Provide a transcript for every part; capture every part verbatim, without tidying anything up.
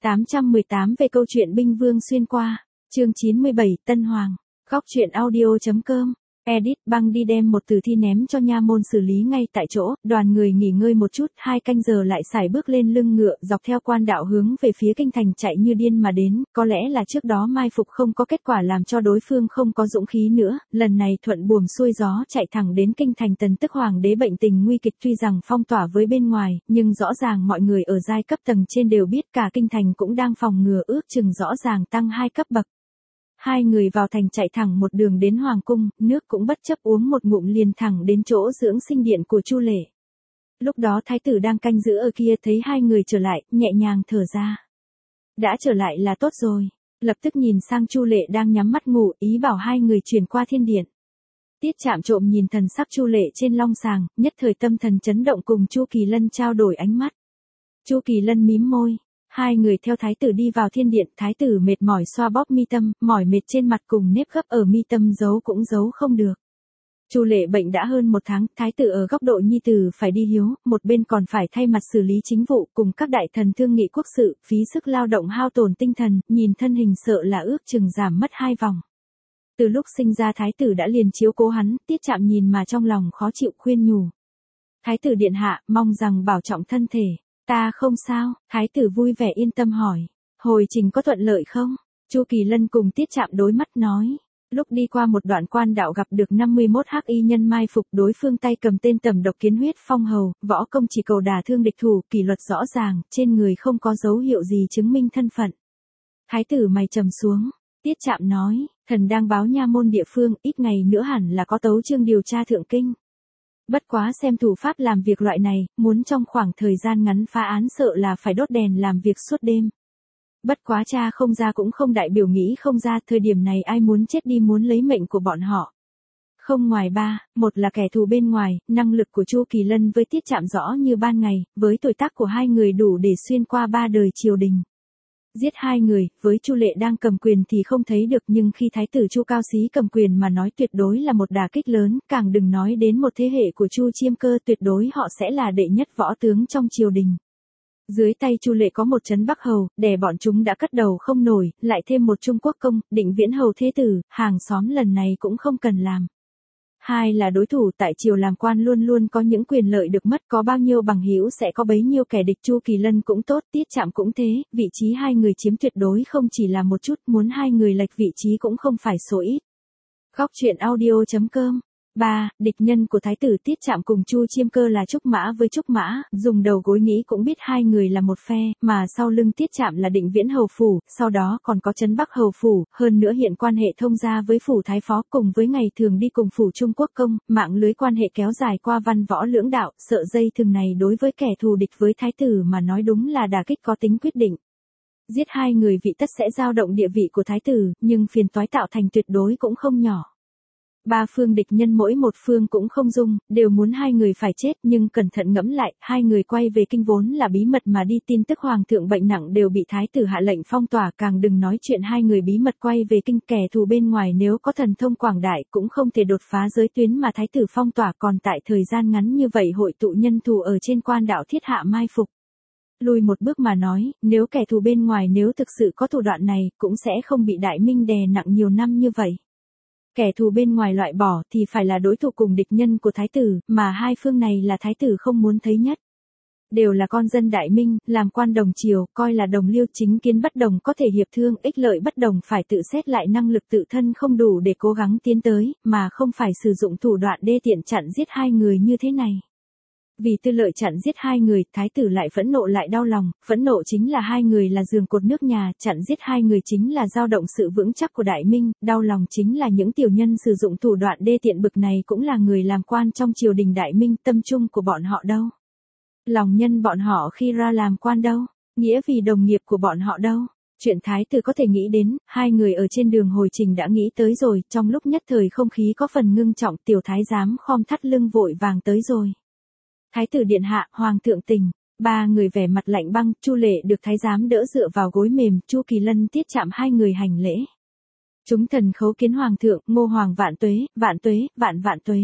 tám trăm mười tám về câu chuyện binh vương xuyên qua, chương chín mươi bảy, Tân Hoàng. Góc truyện audio.com. Edit băng đi đem một tử thi ném cho nha môn xử lý ngay tại chỗ, đoàn người nghỉ ngơi một chút, hai canh giờ lại sải bước lên lưng ngựa, dọc theo quan đạo hướng về phía kinh thành chạy như điên mà đến, có lẽ là trước đó mai phục không có kết quả làm cho đối phương không có dũng khí nữa, lần này thuận buồm xuôi gió chạy thẳng đến kinh thành. Tần Tức hoàng đế bệnh tình nguy kịch, tuy rằng phong tỏa với bên ngoài, nhưng rõ ràng mọi người ở giai cấp tầng trên đều biết cả kinh thành cũng đang phòng ngừa, ước chừng rõ ràng tăng hai cấp bậc. Hai người vào thành chạy thẳng một đường đến hoàng cung, nước cũng bất chấp uống một ngụm liền thẳng đến chỗ dưỡng sinh điện của Chu Lệ. Lúc đó thái tử đang canh giữ ở kia thấy hai người trở lại, nhẹ nhàng thở ra. Đã trở lại là tốt rồi, lập tức nhìn sang Chu Lệ đang nhắm mắt ngủ, ý bảo hai người chuyển qua thiên điện. Tiết Trạm trộm nhìn thần sắc Chu Lệ trên long sàng, nhất thời tâm thần chấn động, cùng Chu Kỳ Lân trao đổi ánh mắt. Chu Kỳ Lân mím môi. Hai người theo thái tử đi vào thiên điện, thái tử mệt mỏi xoa bóp mi tâm, mỏi mệt trên mặt cùng nếp gấp ở mi tâm giấu cũng giấu không được. Chu Lệ bệnh đã hơn một tháng, thái tử ở góc độ nhi tử phải đi hiếu, một bên còn phải thay mặt xử lý chính vụ cùng các đại thần thương nghị quốc sự, phí sức lao động hao tổn tinh thần, nhìn thân hình sợ là ước chừng giảm mất hai vòng. Từ lúc sinh ra thái tử đã liền chiếu cố hắn, Tiết Trạm nhìn mà trong lòng khó chịu khuyên nhủ. Thái tử điện hạ, mong rằng bảo trọng thân thể. Ta không sao, thái tử vui vẻ yên tâm hỏi. Hồi trình có thuận lợi không? Chu Kỳ Lân cùng Tiết Trạm đối mắt nói. Lúc đi qua một đoạn quan đạo gặp được năm mươi mốt hắc y nhân mai phục, đối phương tay cầm tên tầm độc kiến huyết phong hầu, võ công chỉ cầu đả thương địch thủ, kỷ luật rõ ràng, trên người không có dấu hiệu gì chứng minh thân phận. Thái tử mày trầm xuống, Tiết Trạm nói, thần đang báo nha môn địa phương, ít ngày nữa hẳn là có tấu chương điều tra thượng kinh. Bất quá xem thủ pháp làm việc loại này, muốn trong khoảng thời gian ngắn phá án sợ là phải đốt đèn làm việc suốt đêm. Bất quá cha không ra cũng không đại biểu nghĩ không ra, thời điểm này ai muốn chết đi muốn lấy mệnh của bọn họ. Không ngoài ba, một là kẻ thù bên ngoài, năng lực của Chu Kỳ Lân với Tiết Trạm rõ như ban ngày, với tuổi tác của hai người đủ để xuyên qua ba đời triều đình. Giết hai người, với Chu Lệ đang cầm quyền thì không thấy được, nhưng khi thái tử Chu Cao Xí cầm quyền mà nói tuyệt đối là một đả kích lớn, càng đừng nói đến một thế hệ của Chu Chiêm Cơ, tuyệt đối họ sẽ là đệ nhất võ tướng trong triều đình. Dưới tay Chu Lệ có một trấn Bắc Hầu, đè bọn chúng đã cất đầu không nổi, lại thêm một Trung Quốc công, Định Viễn Hầu thế tử, hàng xóm lần này cũng không cần làm. Hai là đối thủ, tại triều làm quan luôn luôn có những quyền lợi được mất, có bao nhiêu bằng hữu sẽ có bấy nhiêu kẻ địch. Chu Kỳ Lân cũng tốt, Tiết Trạm cũng thế, vị trí hai người chiếm tuyệt đối không chỉ là một chút, muốn hai người lệch vị trí cũng không phải số ít. Góc truyện audio.com. ba. Địch nhân của thái tử Tiết Trạm cùng Chu Chiêm Cơ là Trúc Mã với Trúc Mã, dùng đầu gối nghĩ cũng biết hai người là một phe, mà sau lưng Tiết Trạm là Định Viễn Hầu phủ, sau đó còn có trấn Bắc Hầu phủ, hơn nữa hiện quan hệ thông gia với phủ thái phó, cùng với ngày thường đi cùng phủ Trung Quốc công, mạng lưới quan hệ kéo dài qua văn võ lưỡng đạo, sợ dây thừng này đối với kẻ thù địch với thái tử mà nói đúng là đả kích có tính quyết định. Giết hai người vị tất sẽ dao động địa vị của thái tử, nhưng phiền toái tạo thành tuyệt đối cũng không nhỏ. Ba phương địch nhân mỗi một phương cũng không dung, đều muốn hai người phải chết, nhưng cẩn thận ngẫm lại, hai người quay về kinh vốn là bí mật mà đi, tin tức hoàng thượng bệnh nặng đều bị thái tử hạ lệnh phong tỏa, càng đừng nói chuyện hai người bí mật quay về kinh. Kẻ thù bên ngoài nếu có thần thông quảng đại cũng không thể đột phá giới tuyến mà thái tử phong tỏa, còn tại thời gian ngắn như vậy hội tụ nhân thù ở trên quan đạo thiết hạ mai phục. Lùi một bước mà nói, nếu kẻ thù bên ngoài nếu thực sự có thủ đoạn này, cũng sẽ không bị Đại Minh đè nặng nhiều năm như vậy. Kẻ thù bên ngoài loại bỏ thì phải là đối thủ cùng địch nhân của thái tử, mà hai phương này là thái tử không muốn thấy nhất. Đều là con dân Đại Minh, làm quan đồng triều, coi là đồng liêu, chính kiến bất đồng có thể hiệp thương, ích lợi bất đồng phải tự xét lại, năng lực tự thân không đủ để cố gắng tiến tới, mà không phải sử dụng thủ đoạn đê tiện chặn giết hai người như thế này. Vì tư lợi chặn giết hai người, thái tử lại phẫn nộ lại đau lòng, phẫn nộ chính là hai người là giường cột nước nhà, chặn giết hai người chính là dao động sự vững chắc của Đại Minh, đau lòng chính là những tiểu nhân sử dụng thủ đoạn đê tiện bực này cũng là người làm quan trong triều đình Đại Minh, tâm trung của bọn họ đâu? Lòng nhân bọn họ khi ra làm quan đâu? Nghĩa vì đồng nghiệp của bọn họ đâu? Chuyện thái tử có thể nghĩ đến, hai người ở trên đường hồi trình đã nghĩ tới rồi, trong lúc nhất thời không khí có phần ngưng trọng, tiểu thái giám khom thắt lưng vội vàng tới rồi. Thái tử điện hạ, hoàng thượng tình. Ba người vẻ mặt lạnh băng, Chu Lệ được thái giám đỡ dựa vào gối mềm, Chu Kỳ Lân Tiết Trạm hai người hành lễ. Chúng thần khấu kiến hoàng thượng, Ngô hoàng vạn tuế, vạn tuế, vạn vạn tuế.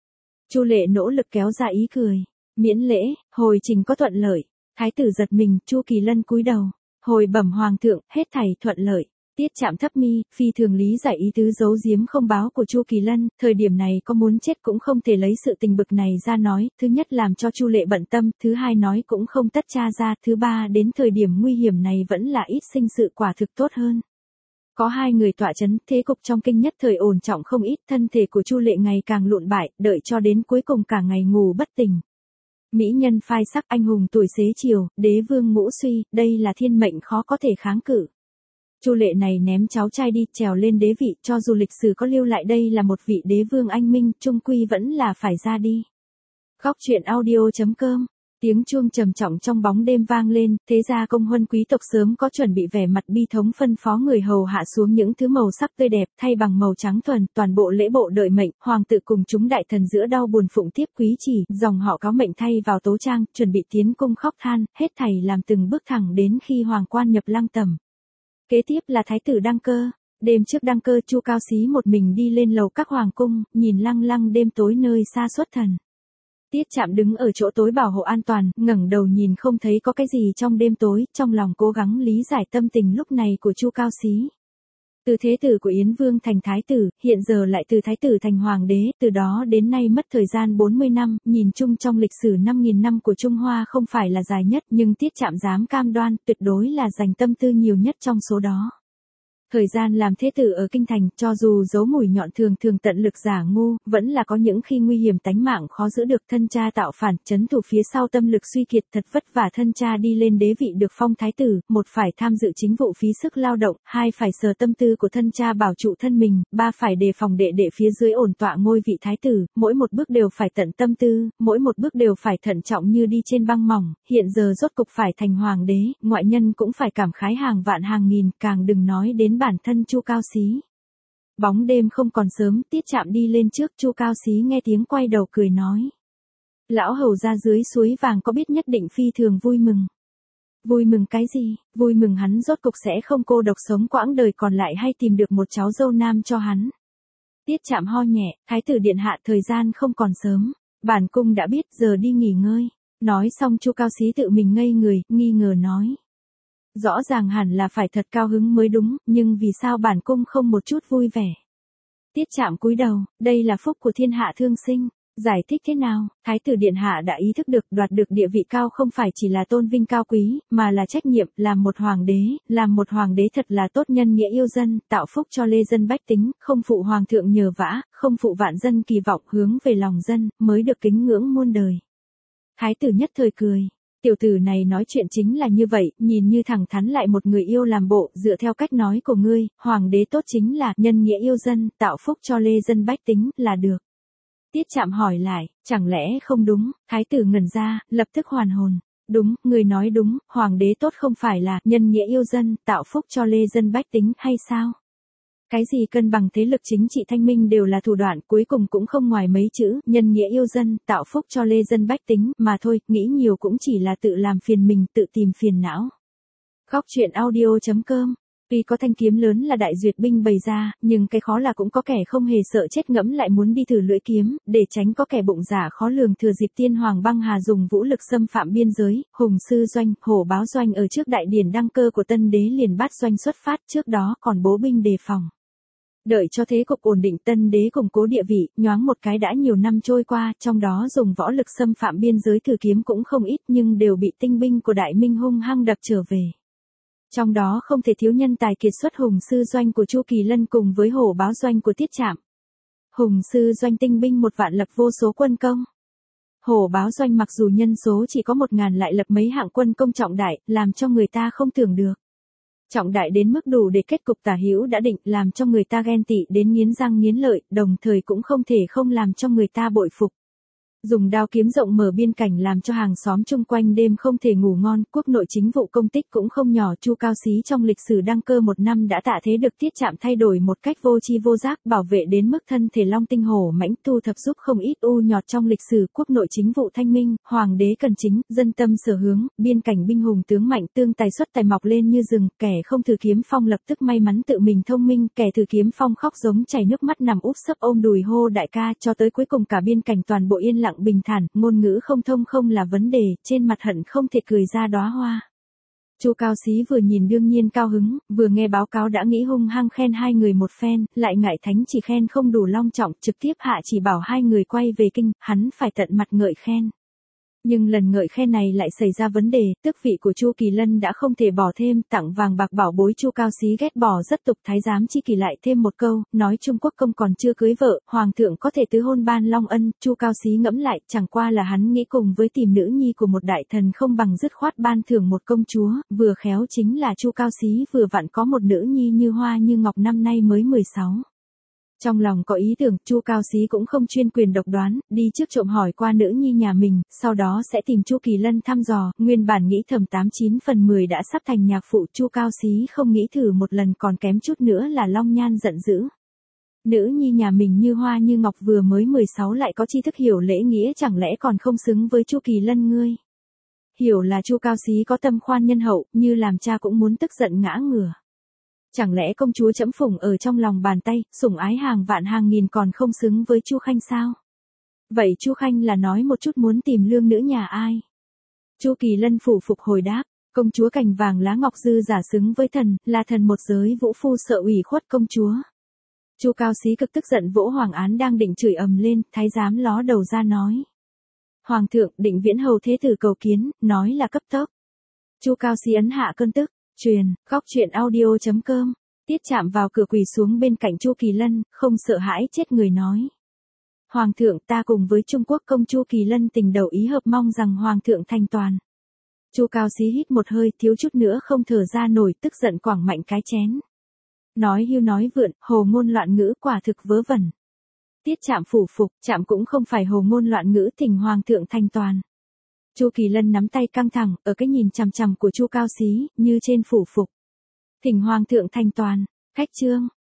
Chu Lệ nỗ lực kéo ra ý cười. Miễn lễ, hồi trình có thuận lợi. Thái tử giật mình, Chu Kỳ Lân cúi đầu. Hồi bẩm hoàng thượng, hết thảy thuận lợi. Tiết Trạm thấp mi, phi thường lý giải ý tứ giấu giếm không báo của Chu Kỳ Lân, thời điểm này có muốn chết cũng không thể lấy sự tình bực này ra nói, thứ nhất làm cho Chu Lệ bận tâm, thứ hai nói cũng không tất tra ra, thứ ba đến thời điểm nguy hiểm này vẫn là ít sinh sự quả thực tốt hơn. Có hai người tọa chấn, thế cục trong kinh nhất thời ổn trọng không ít, thân thể của Chu Lệ ngày càng lụn bại, đợi cho đến cuối cùng cả ngày ngủ bất tỉnh. Mỹ nhân phai sắc, anh hùng tuổi xế chiều, đế vương ngũ suy, đây là thiên mệnh khó có thể kháng cự. Chu Lệ này ném cháu trai đi, trèo lên đế vị, cho dù lịch sử có lưu lại đây là một vị đế vương anh minh, trung quy vẫn là phải ra đi. Góc truyện audio chấm com. Tiếng chuông trầm trọng trong bóng đêm vang lên, thế gia công huân quý tộc sớm có chuẩn bị vẻ mặt bi thống phân phó người hầu hạ xuống những thứ màu sắc tươi đẹp thay bằng màu trắng thuần, toàn bộ lễ bộ đợi mệnh, hoàng tử cùng chúng đại thần giữa đau buồn phụng tiếp quý chỉ, dòng họ cáo mệnh thay vào tố trang, chuẩn bị tiến cung khóc than, hết thảy làm từng bước thẳng đến khi hoàng quan nhập lăng tẩm. Kế tiếp là thái tử đăng cơ. Đêm trước đăng cơ, Chu Cao Xí một mình đi lên lầu các hoàng cung, nhìn lăng lăng đêm tối nơi xa xuất thần. Tiết Trạm đứng ở chỗ tối bảo hộ an toàn, ngẩng đầu nhìn không thấy có cái gì trong đêm tối, trong lòng cố gắng lý giải tâm tình lúc này của Chu Cao Xí. Từ thế tử của Yến Vương thành thái tử, hiện giờ lại từ thái tử thành hoàng đế, từ đó đến nay mất thời gian bốn mươi năm, nhìn chung trong lịch sử năm nghìn năm của Trung Hoa không phải là dài nhất, nhưng Tiết Trạm dám cam đoan, tuyệt đối là dành tâm tư nhiều nhất trong số đó. Thời gian làm thế tử ở kinh thành, cho dù giấu mũi nhọn thường thường tận lực giả ngu, vẫn là có những khi nguy hiểm tánh mạng khó giữ được, thân cha tạo phản, chấn thủ phía sau tâm lực suy kiệt, thật vất vả thân cha đi lên đế vị được phong thái tử, một phải tham dự chính vụ phí sức lao động, hai phải sờ tâm tư của thân cha bảo trụ thân mình, ba phải đề phòng đệ đệ phía dưới ổn tọa ngôi vị thái tử, mỗi một bước đều phải tận tâm tư, mỗi một bước đều phải thận trọng như đi trên băng mỏng, hiện giờ rốt cục phải thành hoàng đế, ngoại nhân cũng phải cảm khái hàng vạn hàng nghìn, càng đừng nói đến bản thân Chu Cao Xí. Bóng đêm không còn sớm, Tiết Trạm đi lên trước, Chu Cao Xí nghe tiếng quay đầu cười nói. Lão hầu ra dưới suối vàng có biết nhất định phi thường vui mừng. Vui mừng cái gì? Vui mừng hắn rốt cục sẽ không cô độc sống quãng đời còn lại hay tìm được một cháu dâu nam cho hắn. Tiết Trạm ho nhẹ, thái tử điện hạ thời gian không còn sớm. Bản cung đã biết, giờ đi nghỉ ngơi. Nói xong Chu Cao Xí tự mình ngây người, nghi ngờ nói. Rõ ràng hẳn là phải thật cao hứng mới đúng, nhưng vì sao bản cung không một chút vui vẻ? Tiết Trạm cúi đầu, đây là phúc của thiên hạ thương sinh. Giải thích thế nào? Thái tử điện hạ đã ý thức được đoạt được địa vị cao không phải chỉ là tôn vinh cao quý, mà là trách nhiệm, làm một hoàng đế, làm một hoàng đế thật là tốt nhân nghĩa yêu dân, tạo phúc cho lê dân bách tính, không phụ hoàng thượng nhờ vả, không phụ vạn dân kỳ vọng, hướng về lòng dân, mới được kính ngưỡng muôn đời. Thái tử nhất thời cười. Tiểu tử này nói chuyện chính là như vậy, nhìn như thẳng thắn lại một người yêu làm bộ, dựa theo cách nói của ngươi, hoàng đế tốt chính là nhân nghĩa yêu dân, tạo phúc cho lê dân bách tính, là được. Tiết Trạm hỏi lại, chẳng lẽ không đúng? Thái tử ngẩn ra, lập tức hoàn hồn. Đúng, người nói đúng, hoàng đế tốt không phải là nhân nghĩa yêu dân, tạo phúc cho lê dân bách tính hay sao? Cái gì cân bằng thế lực chính trị thanh minh đều là thủ đoạn, cuối cùng cũng không ngoài mấy chữ, nhân nghĩa yêu dân, tạo phúc cho lê dân bách tính, mà thôi, nghĩ nhiều cũng chỉ là tự làm phiền mình, tự tìm phiền não. Góc truyện audio chấm com. Tuy có thanh kiếm lớn là đại duyệt binh bày ra, nhưng cái khó là cũng có kẻ không hề sợ chết ngẫm lại muốn đi thử lưỡi kiếm, để tránh có kẻ bụng dạ khó lường thừa dịp tiên hoàng băng hà dùng vũ lực xâm phạm biên giới. Hùng sư doanh, hổ báo doanh ở trước đại điển đăng cơ của tân đế liền bắt doanh xuất phát, trước đó còn bố binh đề phòng. Đợi cho thế cục ổn định, tân đế củng cố địa vị, nhoáng một cái đã nhiều năm trôi qua, trong đó dùng võ lực xâm phạm biên giới thử kiếm cũng không ít, nhưng đều bị tinh binh của đại minh hung hăng đập trở về. Trong đó không thể thiếu nhân tài kiệt xuất hùng sư doanh của Chu Kỳ Lân cùng với hổ báo doanh của Tiết Trạm. Hùng sư doanh tinh binh một vạn lập vô số quân công. Hổ báo doanh mặc dù nhân số chỉ có một ngàn lại lập mấy hạng quân công trọng đại, làm cho người ta không tưởng được. Trọng đại đến mức đủ để kết cục tả hữu đã định, làm cho người ta ghen tị đến nghiến răng nghiến lợi, đồng thời cũng không thể không làm cho người ta bội phục. Dùng đao kiếm rộng mở biên cảnh làm cho hàng xóm chung quanh đêm không thể ngủ ngon, quốc nội chính vụ công tích cũng không nhỏ. Chu Cao Xí trong lịch sử đăng cơ một năm đã tạ thế được Tiết Trạm thay đổi một cách vô chi vô giác, bảo vệ đến mức thân thể long tinh hổ mãnh, thu thập giúp không ít u nhọt trong lịch sử quốc nội chính vụ thanh minh, hoàng đế cần chính, dân tâm sở hướng, biên cảnh binh hùng tướng mạnh, tương tài xuất tài mọc lên như rừng, kẻ không thử kiếm phong lập tức may mắn tự mình thông minh, kẻ thử kiếm phong khóc giống chảy nước mắt nằm úp sấp ôm đùi hô đại ca, cho tới cuối cùng cả biên cảnh toàn bộ yên lặng bình thản, ngôn ngữ không thông không là vấn đề, trên mặt hận không thể cười ra đóa hoa. Chu Cao Xí vừa nhìn đương nhiên cao hứng, vừa nghe báo cáo đã nghĩ hung hăng khen hai người một phen, lại ngại thánh chỉ khen không đủ long trọng, trực tiếp hạ chỉ bảo hai người quay về kinh, hắn phải tận mặt ngợi khen. Nhưng lần ngợi khen này lại xảy ra vấn đề, tước vị của Chu Kỳ Lân đã không thể bỏ thêm, tặng vàng bạc bảo bối. Chu Cao Xí ghét bỏ rất tục, thái giám Chi Kỳ lại thêm một câu, nói Trung Quốc công còn chưa cưới vợ, hoàng thượng có thể tứ hôn ban long ân. Chu Cao Xí ngẫm lại, chẳng qua là hắn nghĩ cùng với tìm nữ nhi của một đại thần không bằng dứt khoát ban thưởng một công chúa, vừa khéo chính là Chu Cao Xí vừa vặn có một nữ nhi như hoa như ngọc năm nay mới mười sáu. Trong lòng có ý tưởng, Chu Cao Xí cũng không chuyên quyền độc đoán, đi trước trộm hỏi qua nữ nhi nhà mình, sau đó sẽ tìm Chu Kỳ Lân thăm dò, nguyên bản nghĩ thầm tám chín phần mười đã sắp thành nhạc phụ. Chu Cao Xí không nghĩ thử một lần còn kém chút nữa là Long Nhan giận dữ. Nữ nhi nhà mình như hoa như ngọc vừa mới mười sáu lại có tri thức hiểu lễ nghĩa, chẳng lẽ còn không xứng với Chu Kỳ Lân ngươi? Hiểu là Chu Cao Xí có tâm khoan nhân hậu, như làm cha cũng muốn tức giận ngã ngửa. Chẳng lẽ công chúa trẫm phụng ở trong lòng bàn tay, sủng ái hàng vạn hàng nghìn còn không xứng với Chu Khanh sao? Vậy Chu Khanh là nói một chút muốn tìm lương nữ nhà ai? Chu Kỳ Lân phủ phục hồi đáp, công chúa cành vàng lá ngọc dư giả xứng với thần, là thần một giới vũ phu sợ ủy khuất công chúa. Chu Cao Xí cực tức giận vỗ Hoàng Án đang định chửi ầm lên, thái giám ló đầu ra nói. Hoàng thượng, Định Viễn hầu thế tử cầu kiến, nói là cấp tốc. Chu Cao Xí ấn hạ cơn tức. Truyền, góc truyện audio chấm com, Tiết chạm vào cửa quỳ xuống bên cạnh Chu Kỳ Lân, không sợ hãi chết người nói. Hoàng thượng, ta cùng với Trung Quốc công Chu Kỳ Lân tình đầu ý hợp, mong rằng Hoàng thượng thành toàn. Chu Cao Xí hít một hơi, thiếu chút nữa không thở ra nổi, tức giận quẳng mạnh cái chén. Nói hưu nói vượn, hồ ngôn loạn ngữ, quả thực vớ vẩn. Tiết chạm phủ phục, chạm cũng không phải hồ ngôn loạn ngữ, thỉnh Hoàng thượng thành toàn. Chu Kỳ Lân nắm tay căng thẳng, ở cái nhìn chằm chằm của Chu Cao Xí, như trên phủ phục. Thỉnh Hoàng thượng thành toàn, khách trương,